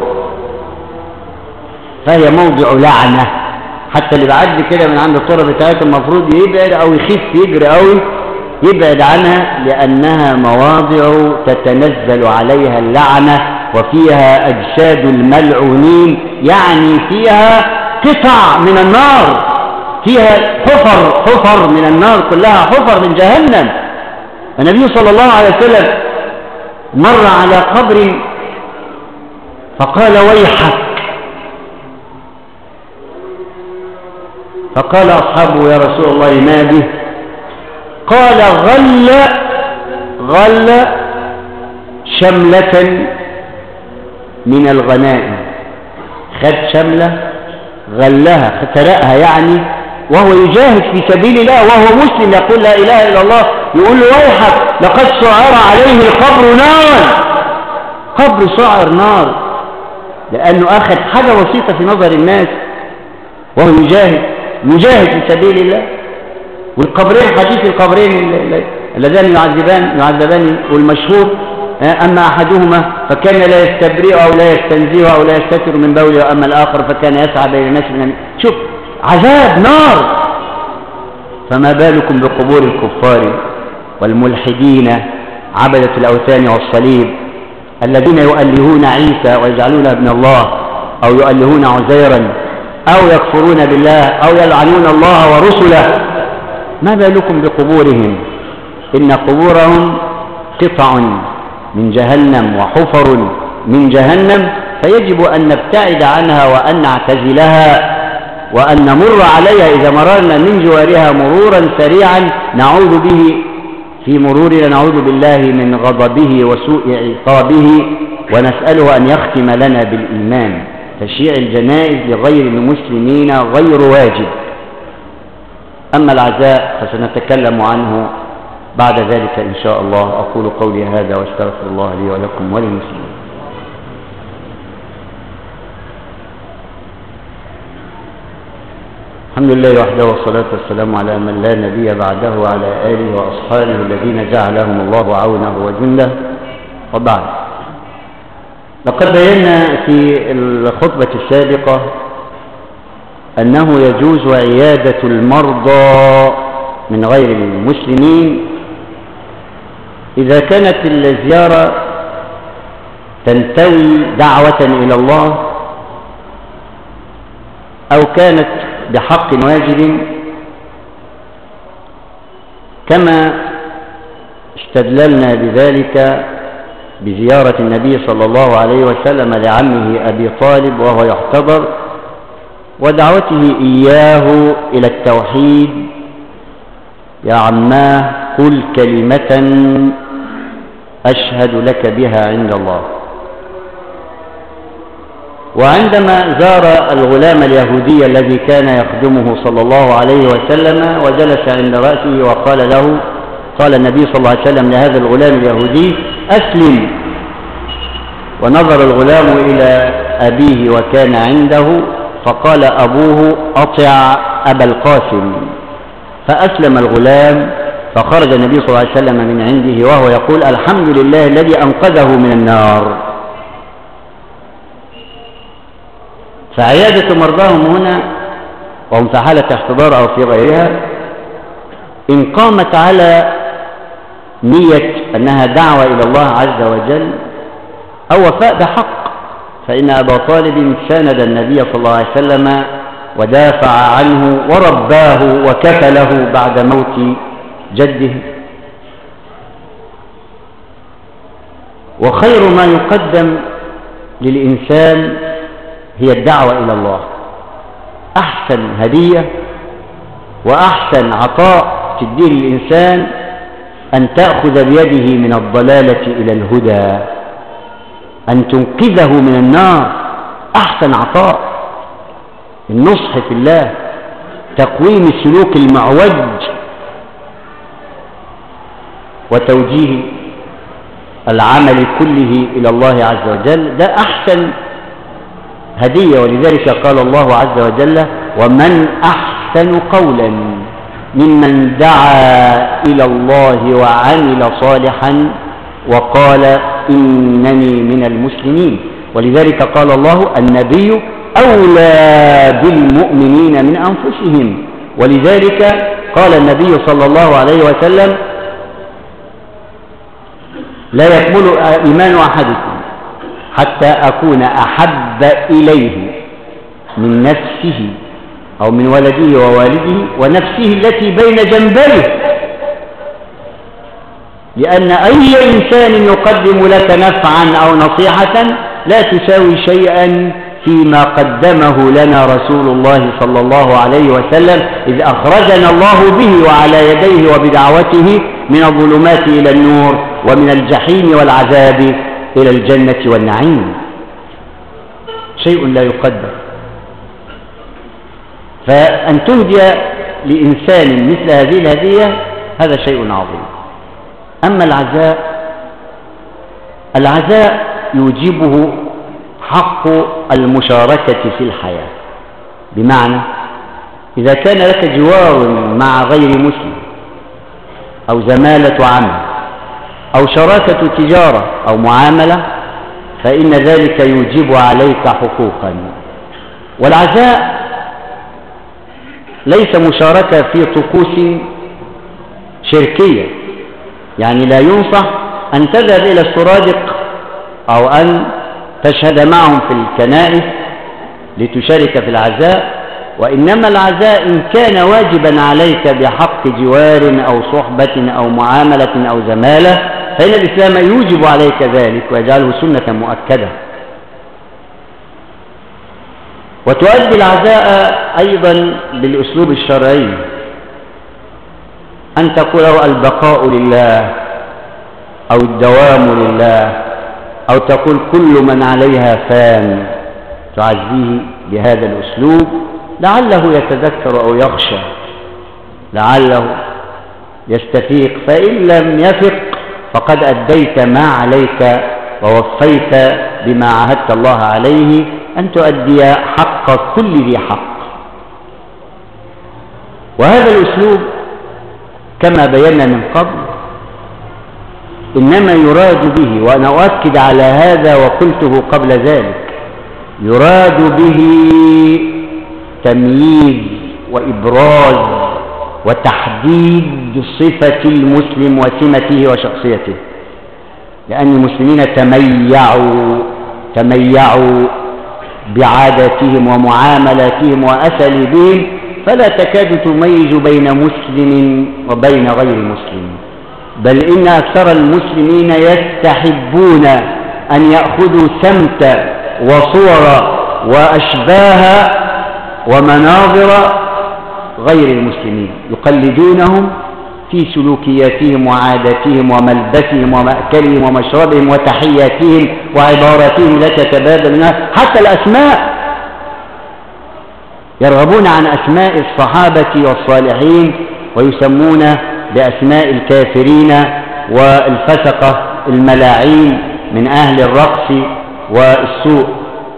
فهي موضع لعنة. حتى اللي بعد كده من عند الطرق بتاعته المفروض يبعد أو يخف يجري أو يبعد عنها، لأنها مواضع تتنزل عليها اللعنة وفيها أجساد الملعونين، يعني فيها قطع من النار، فيها حفر من النار، كلها حفر من جهنم. النبي صلى الله عليه وسلم مر على قبر فقال ويحك، فقال أصحابه يا رسول الله ما به؟ قال غل شملة من الغنائم، خد شملة غلها سرقها يعني، وهو يجاهد في سبيل الله وهو مسلم يقول لا إله إلا الله، يقول له ويحك لقد سعر عليه القبر نار، قبر سعر نار، لأنه أخذ حاجة بسيطة في نظر الناس وهو يجاهد في سبيل الله. والقبرين حديث القبرين اللذان يعذبان والمشهور أما أحدهما فكان لا يستبرئ أو لا يستنزه أو لا يستتر من بوله، وأما الآخر فكان يسعى بين الناس من شوف عذاب نار. فما بالكم بقبور الكفار والملحدين عبدة الأوثان والصليب الذين يؤلهون عيسى ويجعلونه ابن الله، أو يؤلهون عزيرا، أو يكفرون بالله، أو يلعنون الله ورسله. ما بالكم بقبورهم؟ إن قبورهم قطع من جهنم وحفر من جهنم، فيجب أن نبتعد عنها وأن نعتزلها وأن نمر عليها إذا مررنا من جوارها مرورا سريعا نعوذ به في مرورنا، نعوذ بالله من غضبه وسوء عقابه، ونسأله أن يختم لنا بالإيمان. تشييع الجنائز لغير المسلمين غير واجب. أما العزاء فسنتكلم عنه بعد ذلك إن شاء الله. أقول قولي هذا واستغفر الله لي ولكم وللمسلمين. الحمد لله وحده والصلاة والسلام على من لا نبي بعده وعلى آله وأصحابه الذين جعلهم الله عونه وجنده، وبعد. لقد بينا في الخطبة السابقة أنه يجوز عيادة المرضى من غير المسلمين إذا كانت الزيارة تنتوي دعوة إلى الله أو كانت بحق واجب، كما استدللنا بذلك بزيارة النبي صلى الله عليه وسلم لعمه أبي طالب وهو يحتضر، ودعوته إياه إلى التوحيد: يا عماه قل كلمة أشهد لك بها عند الله. وعندما زار الغلام اليهودي الذي كان يخدمه صلى الله عليه وسلم وجلس عند رأسه وقال له، قال النبي صلى الله عليه وسلم لهذا الغلام اليهودي: أسلم. ونظر الغلام إلى أبيه وكان عنده، فقال أبوه: أطع أبا القاسم. فأسلم الغلام، فخرج النبي صلى الله عليه وسلم من عنده وهو يقول: الحمد لله الذي أنقذه من النار. فعيادة مرضاهم هنا وهم في حالة احتضار أو في غيرها، إن قامت على نية أنها دعوة إلى الله عز وجل أو وفاء بحق، فإن أبا طالب ساند النبي صلى الله عليه وسلم ودافع عنه ورباه وكفله بعد موت جده. وخير ما يقدم للإنسان هي الدعوة إلى الله. أحسن هدية وأحسن عطاء تديه الإنسان أن تأخذ بيده من الضلالة إلى الهدى، أن تنقذه من النار. أحسن عطاء النصح في الله، تقويم السلوك المعوج وتوجيه العمل كله إلى الله عز وجل. ده أحسن هدية. ولذلك قال الله عز وجل: ومن أحسن قولا ممن دعا إلى الله وعمل صالحا وقال إنني من المسلمين. ولذلك قال الله: النبي أولى بالمؤمنين من أنفسهم. ولذلك قال النبي صلى الله عليه وسلم: لا يكمل إيمان أحدكم حتى أكون أحب إليه من نفسه أو من ولده ووالده ونفسه التي بين جنبيه. لأن أي إنسان يقدم لك نفعا أو نصيحة لا تساوي شيئا فيما قدمه لنا رسول الله صلى الله عليه وسلم، إذ أخرجنا الله به وعلى يديه وبدعوته من الظلمات إلى النور ومن الجحيم والعذاب إلى الجنة والنعيم. شيء لا يقدر. فأن تهدي لإنسان مثل هذه الهدية هذا شيء عظيم. أما العزاء يوجبه حق المشاركة في الحياة. بمعنى إذا كان لك جوار مع غير مسلم أو زمالة عمل أو شراكة تجارة أو معاملة، فإن ذلك يوجب عليك حقوقا. والعزاء ليس مشاركة في طقوس شركية، يعني لا ينصح أن تذهب إلى السرادق أو أن تشهد معهم في الكنائس لتشارك في العزاء. وإنما العزاء إن كان واجبا عليك بحق جوار أو صحبة أو معاملة أو زمالة، فإن الإسلام يوجب عليك ذلك ويجعله سنة مؤكدة. وتؤدي العزاء أيضا بالأسلوب الشرعي، أن تقول له: البقاء لله، أو الدوام لله، أو تقول: كل من عليها فان. تعزيه بهذا الأسلوب لعله يتذكر أو يخشى، لعله يستفيق. فإن لم يفق فقد أديت ما عليك ووفيت بما عهدت الله عليه، أن تؤدي حق كل ذي حق. وهذا الأسلوب كما بينا من قبل إنما يراد به، وأنا أؤكد على هذا وقلته قبل ذلك، يراد به تمييز وإبراز وتحديد صفة المسلم وسمته وشخصيته، لأن المسلمين تميعوا بعاداتهم ومعاملاتهم وأساليبهم، فلا تكاد تميز بين مسلم وبين غير مسلم، بل إن أكثر المسلمين يستحبون أن يأخذوا سمت وصور وأشباه ومناظر غير المسلمين، يقلدونهم في سلوكياتهم وعاداتهم وملبسهم ومأكلهم ومشربهم وتحياتهم وعباراتهم لا تتبادل منها، حتى الأسماء يرغبون عن أسماء الصحابة والصالحين ويسمون بأسماء الكافرين والفسقة الملاعين من أهل الرقص والسوء.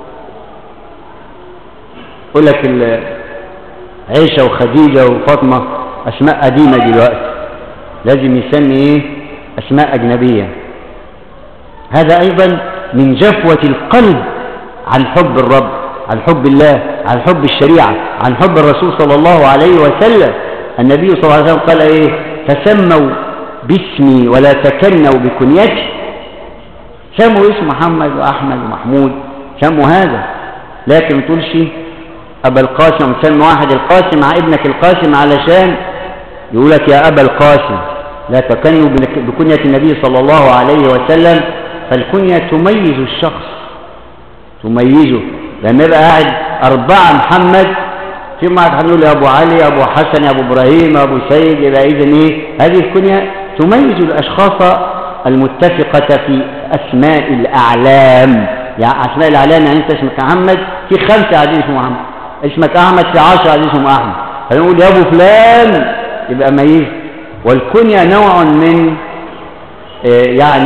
يقول لك عائشة وخديجة وفاطمة أسماء قديمة دلوقتي، لازم يسمي إيه؟ أسماء أجنبية. هذا أيضا من جفوة القلب عن حب الرب، عن حب الله، عن حب الشريعة، عن حب الرسول صلى الله عليه وسلم. النبي صلى الله عليه وسلم قال إيه؟ فسموا باسمي ولا تكنوا بكنيتي. سموا اسم محمد وأحمد ومحمود، سموا هذا، لكن ما تقولش أبا القاسم، وتسمي واحد القاسم مع ابنك القاسم علشان يقولك يا أبا القاسم. لا تكنوا بكنية النبي صلى الله عليه وسلم، فالكنية تميز الشخص، تميزه. لما يبقى قاعد 4 محمد، في واحد هنقول يا أبو علي، أبو حسن، أبو إبراهيم، أبو سيد، يبقى إذن إيه؟ هذه الكنية تميز الأشخاص المتفقة في أسماء الأعلام. يعني أسماء الأعلام، يعني أنت اسمك محمد، في 5 قاعدين اسمه محمد، اسمك أحمد في 10 قاعدين اسمه أحمد، فنقول يا أبو فلان، يبقى ميز. والكنية نوع من يعني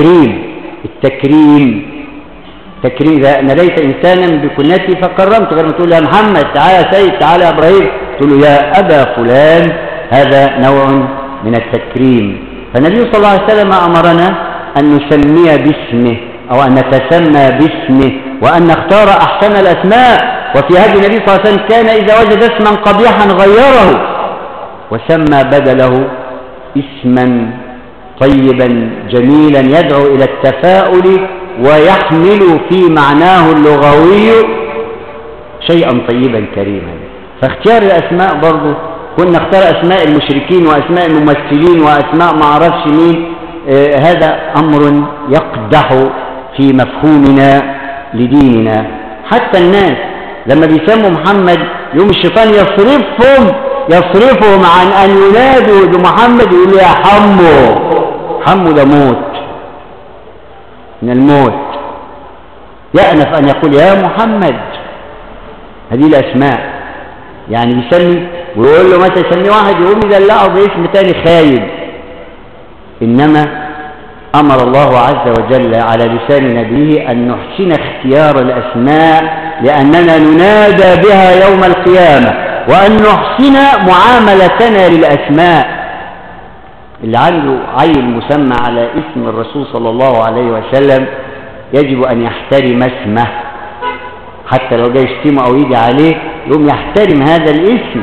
التكريم إذا ناديت إنسانا بكنيته فكرمت، غير ما تقول يا محمد تعالى يا سيد، تعالى يا إبراهيم، تقول له يا أبا فلان، هذا نوع من التكريم. فالنبي صلى الله عليه وسلم أمرنا أن نسمي باسمه أو أن نتسمى باسمه وأن نختار أحسن الأسماء. وفي هذه النبي صلى الله عليه وسلم كان إذا وجد اسما قبيحا غيره وسمى بدله اسما طيبا جميلا يدعو إلى التفاؤل ويحمل في معناه اللغوي شيئا طيبا كريما. فاختيار الأسماء برضو، كنا نختار أسماء المشركين وأسماء الممثلين وأسماء ما عرفش مين، هذا أمر يقدح في مفهومنا لديننا. حتى الناس لما بيسموا محمد يوم الشيطان يصرفهم عن أن ينادوا بمحمد، يقولوا يا حمو ده موت من الموت، يأنف أن يقول يا محمد. هذه الأسماء يعني يسمي ويقول له متى يسمي واحد يقوم يدلعه باسم تاني خايب. إنما أمر الله عز وجل على لسان نبيه أن نحسن اختيار الأسماء لأننا ننادى بها يوم القيامة، وأن نحسن معاملتنا للأسماء. اللي عنده عيل مسمى على اسم الرسول صلى الله عليه وسلم يجب أن يحترم اسمه، حتى لو جاي يشتمه أو يجي عليه يقوم يحترم هذا الاسم،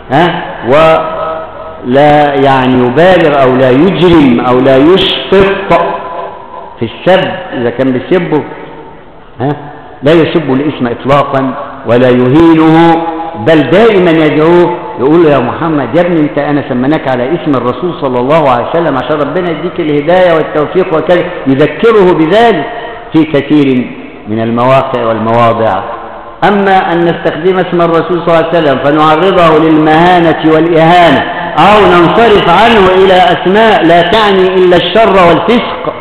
ولا يعني يبالغ أو لا يجرم أو لا يشفق في السب. إذا كان بيسبه لا يسب الاسم إطلاقا ولا يهينه، بل دائما يدعوه، يقول له يا محمد يا ابني انت انا سمناك على اسم الرسول صلى الله عليه وسلم عشان ربنا يديك الهداية والتوفيق وكذا، يذكره بذلك في كثير من المواقع والمواضع. أما أن نستخدم اسم الرسول صلى الله عليه وسلم فنعرضه للمهانة والإهانة أو ننصرف عنه إلى أسماء لا تعني إلا الشر والفسق،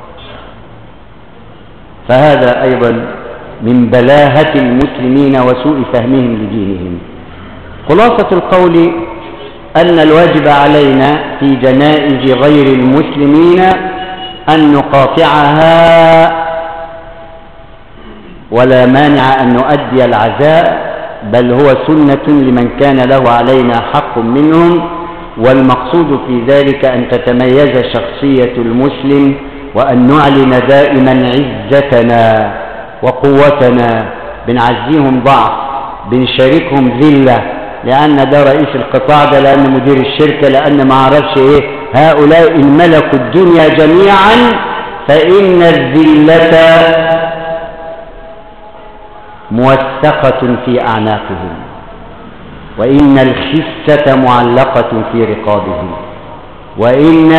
فهذا أيضا من بلاهة المسلمين وسوء فهمهم لدينهم. خلاصة القول أن الواجب علينا في جنائز غير المسلمين أن نقاطعها، ولا مانع أن نؤدي العزاء بل هو سنة لمن كان له علينا حق منهم. والمقصود في ذلك أن تتميز شخصية المسلم، وأن نعلن دائما عزتنا وقوتنا، بنعزيهم ضعف، بنشاركهم ذلة، لأن ده رئيس القطاع، ده لأن مدير الشركة، لأن ما عرفش إيه، هؤلاء إن ملكوا الدنيا جميعا فإن الذلة موثقة في أعناقهم، وإن الخسة معلقة في رقابهم، وإن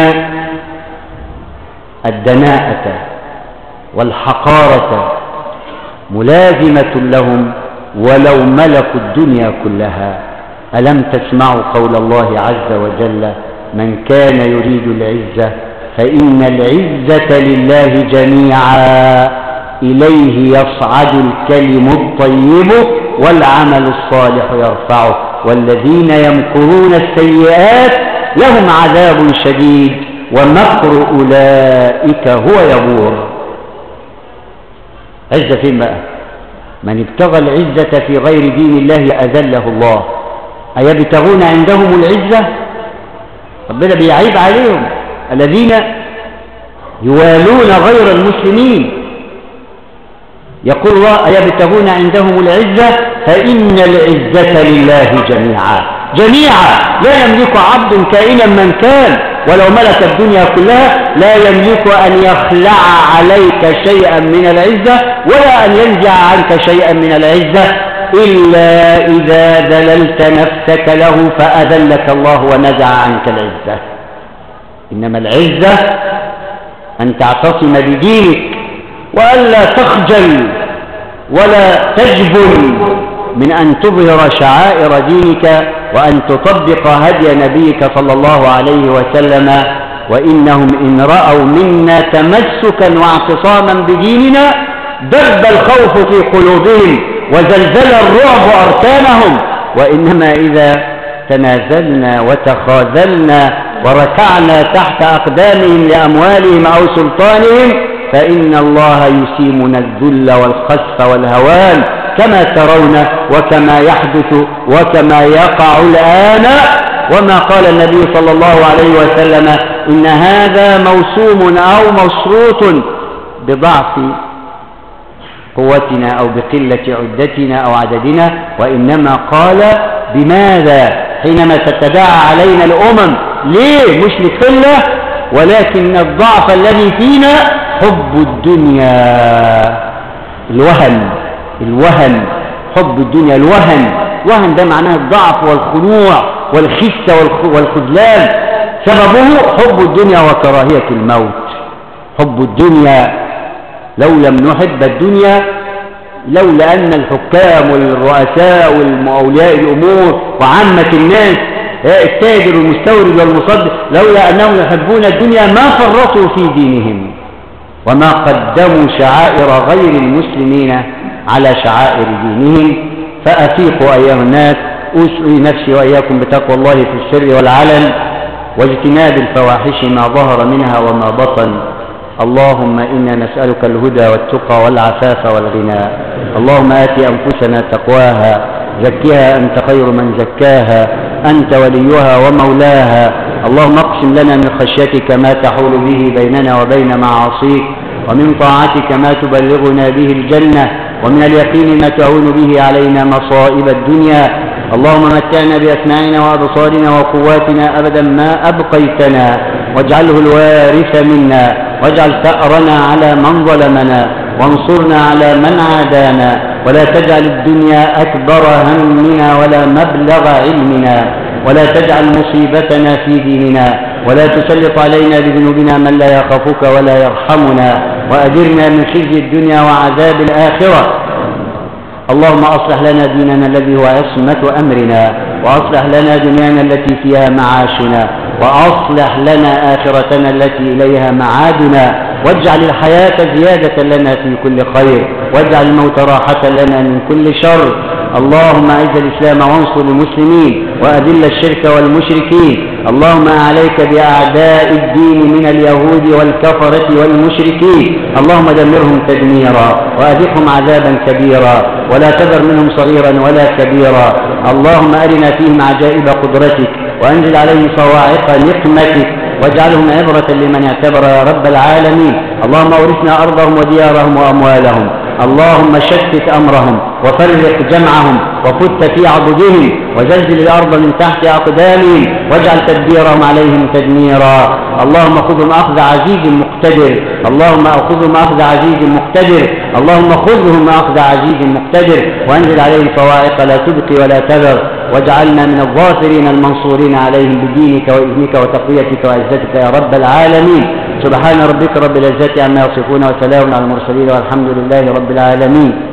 الدناءة والحقارة ملازمة لهم ولو ملكوا الدنيا كلها. ألم تسمعوا قول الله عز وجل: من كان يريد العزة فإن العزة لله جميعا، إليه يصعد الكلم الطيب والعمل الصالح يرفعه، والذين يمكرون السيئات لهم عذاب شديد ومكر أولئك هو يبور. عزة فين بقى؟ من ابتغى العزة في غير دين الله أذله الله. أيبتغون عندهم العزة؟ ربنا بيعيب عليهم، الذين يوالون غير المسلمين. يقول الله: أيبتغون عندهم العزة فإن العزة لله جميعا. جميعا، لا يملك عبد كائنا من كان ولو ملك الدنيا كلها، لا يملك أن يخلع عليك شيئا من العزة ولا أن ينزع عنك شيئا من العزة، إلا إذا ذللت نفسك له فأذلك الله ونزع عنك العزة. إنما العزة أن تعتصم بدينك، وألا تخجل ولا تجبن من أن تظهر شعائر دينك، وأن تطبق هدي نبيك صلى الله عليه وسلم. وإنهم إن رأوا منا تمسكا واعتصاما بديننا دب الخوف في قلوبهم وزلزل الرعب أركانهم، وإنما إذا تنازلنا وتخاذلنا وركعنا تحت أقدامهم لأموالهم أو سلطانهم فإن الله يسيمنا الذل والخسف والهوان، كما ترون وكما يحدث وكما يقع الآن. وما قال النبي صلى الله عليه وسلم: إن هذا موسوم أو مشروط بضعف قوتنا أو بقلة عدتنا أو عددنا، وإنما قال: بماذا؟ حينما تتداعى علينا الأمم، ليه؟ مش لقلة، ولكن الضعف الذي فينا حب الدنيا، الوهن، حب الدنيا، الوهن ده معناه الضعف والخنوع والخسة والخذلان، سببه حب الدنيا وكراهية الموت. حب الدنيا، لو لم نحب الدنيا، لولا أن الحكام والرؤساء والأولياء الأمور وعامة الناس، التاجر والمستورد والمصدر، لولا أنهم يحبون الدنيا ما فرطوا في دينهم وما قدموا شعائر غير المسلمين على شعائر دينهم. فأفيقوا أيها الناس، أوصي نفسي وإياكم بتقوى الله في السر والعلن، واجتناب الفواحش ما ظهر منها وما بطن. اللهم إنا نسألك الهدى والتقى والعفاف والغنى. اللهم آت أنفسنا تقواها، زكها أنت خير من زكاها، أنت وليها ومولاها. اللهم اقسم لنا من خشيتك ما تحول به بيننا وبين معاصيك، ومن طاعتك ما تبلغنا به الجنة، ومن اليقين ما تعون به علينا مصائب الدنيا. اللهم متعنا بأسماعنا وأبصارنا وقواتنا أبدا ما أبقيتنا، واجعله الوارث منا، واجعل ثأرنا على من ظلمنا، وانصرنا على من عادانا، ولا تجعل الدنيا أكبر همنا ولا مبلغ علمنا، ولا تجعل مصيبتنا في ديننا، ولا تسلط علينا بذنوبنا من لا يخافك ولا يرحمنا، وأجرنا من خزي الدنيا وعذاب الآخرة. اللهم أصلح لنا ديننا الذي هو عصمة أمرنا، وأصلح لنا دنيانا التي فيها معاشنا، وأصلح لنا آخرتنا التي إليها معادنا، واجعل الحياة زيادة لنا في كل خير، واجعل الموت راحة لنا من كل شر. اللهم أعز الإسلام وانصر المسلمين، وأذل الشرك والمشركين، اللهم عليك بأعداء الدين من اليهود والكفرة والمشركين، اللهم دمرهم تدميرا وأذقهم عذابا كبيرا ولا تذر منهم صغيرا ولا كبيرا. اللهم أرنا فيهم عجائب قدرتك وأنزل عليهم صواعق نقمتك واجعلهم عبرة لمن اعتبر يا رب العالمين. اللهم أورثنا أرضهم وديارهم وأموالهم، اللهم شتت أمرهم وفرق جمعهم وفت في عضدهم وزلزل الأرض من تحت أقدامهم واجعل تدبيرهم عليهم تدميرا. اللهم خذهم أخذ عزيز مقتدر، اللهم خذهم أخذ عزيز مقتدر، اللهم خذهم أخذ عزيز مقتدر وأنزل عليهم صواعق لا تبقي ولا تذر واجعلنا من الظافرين المنصورين عليهم بدينك وإذنك وتقويتك وعزتك يا رب العالمين. سبحان ربك رب العزة عما يصفون وسلام على المرسلين والحمد لله رب العالمين.